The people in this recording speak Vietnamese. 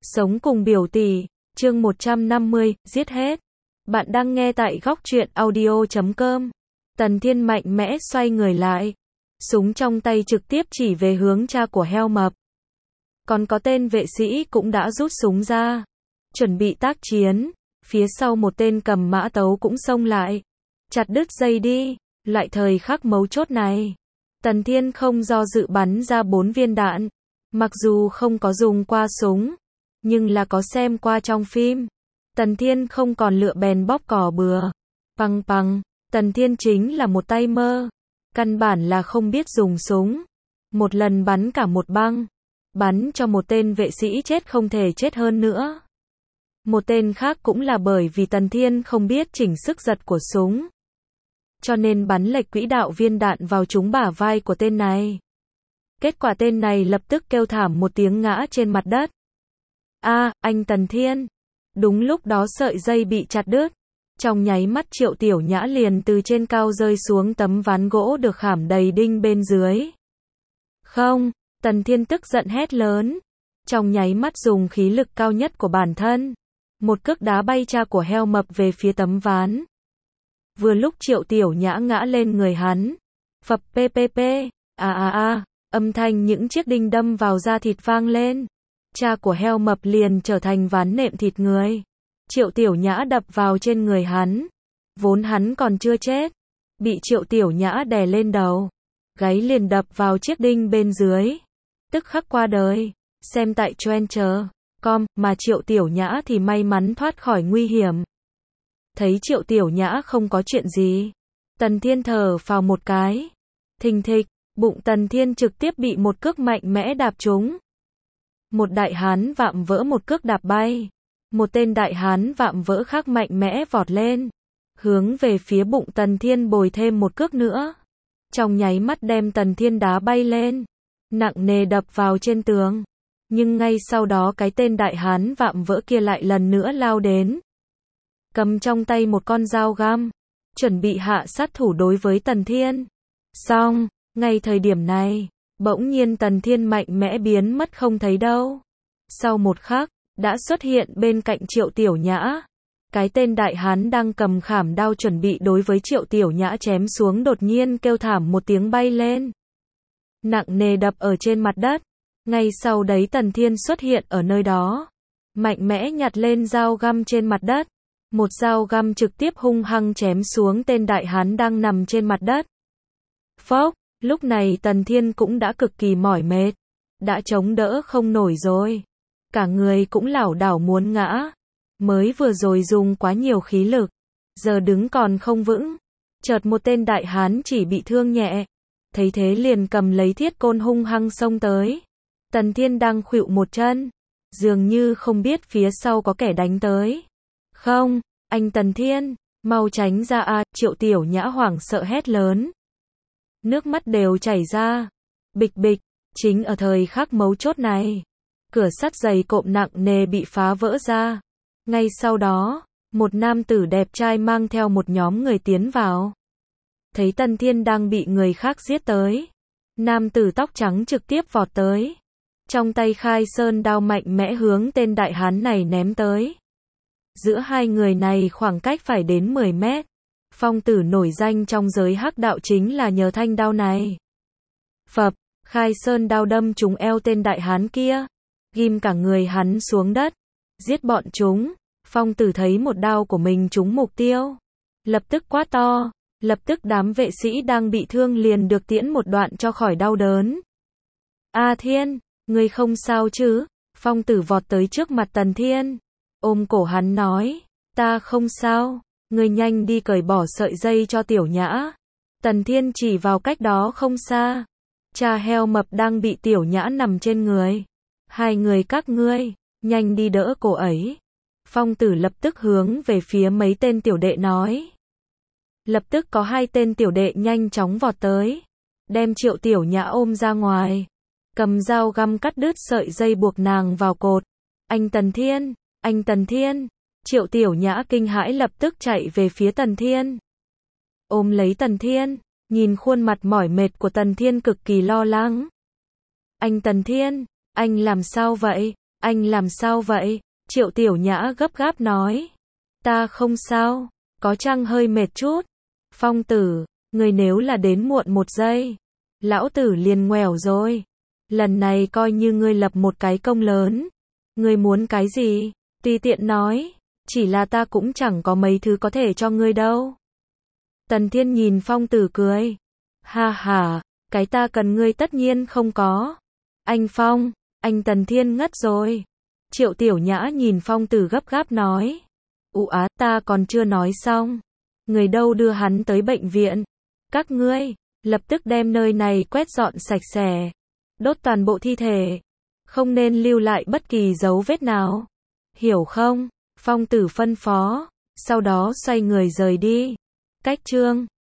Sống cùng biểu tỷ, chương 150, giết hết. Bạn đang nghe tại góc truyện audio.com. Tần Thiên mạnh mẽ xoay người lại. Súng trong tay trực tiếp chỉ về hướng cha của heo mập. Còn có tên vệ sĩ cũng đã rút súng ra. Chuẩn bị tác chiến. Phía sau một tên cầm mã tấu cũng xông lại. Chặt đứt dây đi. Loại thời khắc mấu chốt này. Tần Thiên không do dự bắn ra 4 viên đạn. Mặc dù không có dùng qua súng, nhưng là có xem qua trong phim. Tần Thiên không còn lựa bèn bóp cò bừa. Păng păng, Tần Thiên chính là một tay mơ. Căn bản là không biết dùng súng. Một lần bắn cả một băng. Bắn cho một tên vệ sĩ chết không thể chết hơn nữa. Một tên khác cũng là bởi vì Tần Thiên không biết chỉnh sức giật của súng. Cho nên bắn lệch quỹ đạo viên đạn vào trúng bả vai của tên này. Kết quả tên này lập tức kêu thảm một tiếng ngã trên mặt đất. Anh Tần Thiên. Đúng lúc đó sợi dây bị chặt đứt. Trong nháy mắt Triệu Tiểu Nhã liền từ trên cao rơi xuống tấm ván gỗ được khảm đầy đinh bên dưới. Không, Tần Thiên tức giận hét lớn. Trong nháy mắt dùng khí lực cao nhất của bản thân. Một cước đá bay cha của heo mập về phía tấm ván. Vừa lúc Triệu Tiểu Nhã ngã lên người hắn. Phập ppp, âm thanh những chiếc đinh đâm vào da thịt vang lên. Cha của heo mập liền trở thành ván nệm thịt người. Triệu Tiểu Nhã đập vào trên người hắn. Vốn hắn còn chưa chết. Bị Triệu Tiểu Nhã đè lên đầu. Gáy liền đập vào chiếc đinh bên dưới. Tức khắc qua đời. Xem tại Trencher.com, mà Triệu Tiểu Nhã thì may mắn thoát khỏi nguy hiểm. Thấy Triệu Tiểu Nhã không có chuyện gì. Tần Thiên thở phào một cái. Thình thịch, bụng Tần Thiên trực tiếp bị một cước mạnh mẽ đạp trúng. Một đại hán vạm vỡ một cước đạp bay. Một tên đại hán vạm vỡ khác mạnh mẽ vọt lên. Hướng về phía bụng Tần Thiên bồi thêm một cước nữa. Trong nháy mắt đem Tần Thiên đá bay lên. Nặng nề đập vào trên tường. Nhưng ngay sau đó cái tên đại hán vạm vỡ kia lại lần nữa lao đến. Cầm trong tay một con dao găm. Chuẩn bị hạ sát thủ đối với Tần Thiên. Xong, ngay thời điểm này, bỗng nhiên Tần Thiên mạnh mẽ biến mất không thấy đâu. Sau một khắc, đã xuất hiện bên cạnh Triệu Tiểu Nhã. Cái tên đại hán đang cầm khảm đao chuẩn bị đối với Triệu Tiểu Nhã chém xuống đột nhiên kêu thảm một tiếng bay lên. Nặng nề đập ở trên mặt đất. Ngay sau đấy Tần Thiên xuất hiện ở nơi đó. Mạnh mẽ nhặt lên dao găm trên mặt đất. Một dao găm trực tiếp hung hăng chém xuống tên đại hán đang nằm trên mặt đất. Phốc, lúc này Tần Thiên cũng đã cực kỳ mỏi mệt. Đã chống đỡ không nổi rồi. Cả người cũng lảo đảo muốn ngã. Mới vừa rồi dùng quá nhiều khí lực. Giờ đứng còn không vững. Chợt một tên đại hán chỉ bị thương nhẹ. Thấy thế liền cầm lấy thiết côn hung hăng xông tới. Tần Thiên đang khuỵu một chân. Dường như không biết phía sau có kẻ đánh tới. Không, anh Tần Thiên, mau tránh ra Triệu Tiểu Nhã hoảng sợ hét lớn. Nước mắt đều chảy ra. Bịch bịch, chính ở thời khắc mấu chốt này. Cửa sắt dày cộm nặng nề bị phá vỡ ra. Ngay sau đó, một nam tử đẹp trai mang theo một nhóm người tiến vào. Thấy Tần Thiên đang bị người khác giết tới. Nam tử tóc trắng trực tiếp vọt tới. Trong tay khai sơn đao mạnh mẽ hướng tên đại hán này ném tới. Giữa hai người này khoảng cách phải đến 10 mét. Phong tử nổi danh trong giới hắc đạo chính là nhờ thanh đao này. Phập, khai sơn đao đâm trúng eo tên đại hán kia. Ghim cả người hắn xuống đất. Giết bọn chúng. Phong tử thấy một đao của mình trúng mục tiêu. Lập tức quát to. Lập tức đám vệ sĩ đang bị thương liền được tiễn một đoạn cho khỏi đau đớn. Thiên, ngươi không sao chứ? Phong tử vọt tới trước mặt Tần Thiên. Ôm cổ hắn nói. Ta không sao. Ngươi nhanh đi cởi bỏ sợi dây cho Tiểu Nhã. Tần Thiên chỉ vào cách đó không xa. Cha heo mập đang bị Tiểu Nhã nằm trên người. Hai người các ngươi, nhanh đi đỡ cô ấy. Phong tử lập tức hướng về phía mấy tên tiểu đệ nói. Lập tức có hai tên tiểu đệ nhanh chóng vọt tới. Đem Triệu Tiểu Nhã ôm ra ngoài. Cầm dao găm cắt đứt sợi dây buộc nàng vào cột. Anh Tần Thiên, anh Tần Thiên. Triệu Tiểu Nhã kinh hãi lập tức chạy về phía Tần Thiên. Ôm lấy Tần Thiên, nhìn khuôn mặt mỏi mệt của Tần Thiên cực kỳ lo lắng. Anh Tần Thiên, anh làm sao vậy? Anh làm sao vậy? Triệu Tiểu Nhã gấp gáp nói. Ta không sao, có chăng hơi mệt chút. Phong Tử, người nếu là đến muộn 1 giây, lão tử liền ngoẻo rồi. Lần này coi như ngươi lập một cái công lớn. Ngươi muốn cái gì? Tùy tiện nói, chỉ là ta cũng chẳng có mấy thứ có thể cho ngươi đâu. Tần Thiên nhìn Phong Tử cười. Ha ha, cái ta cần ngươi tất nhiên không có. Anh Phong, anh Tần Thiên ngất rồi. Triệu Tiểu Nhã nhìn Phong Tử gấp gáp nói. Ta còn chưa nói xong. Người đâu đưa hắn tới bệnh viện? Các ngươi, lập tức đem nơi này quét dọn sạch sẽ. Đốt toàn bộ thi thể. Không nên lưu lại bất kỳ dấu vết nào. Hiểu không? Phong Tử phân phó. Sau đó xoay người rời đi. Cách chương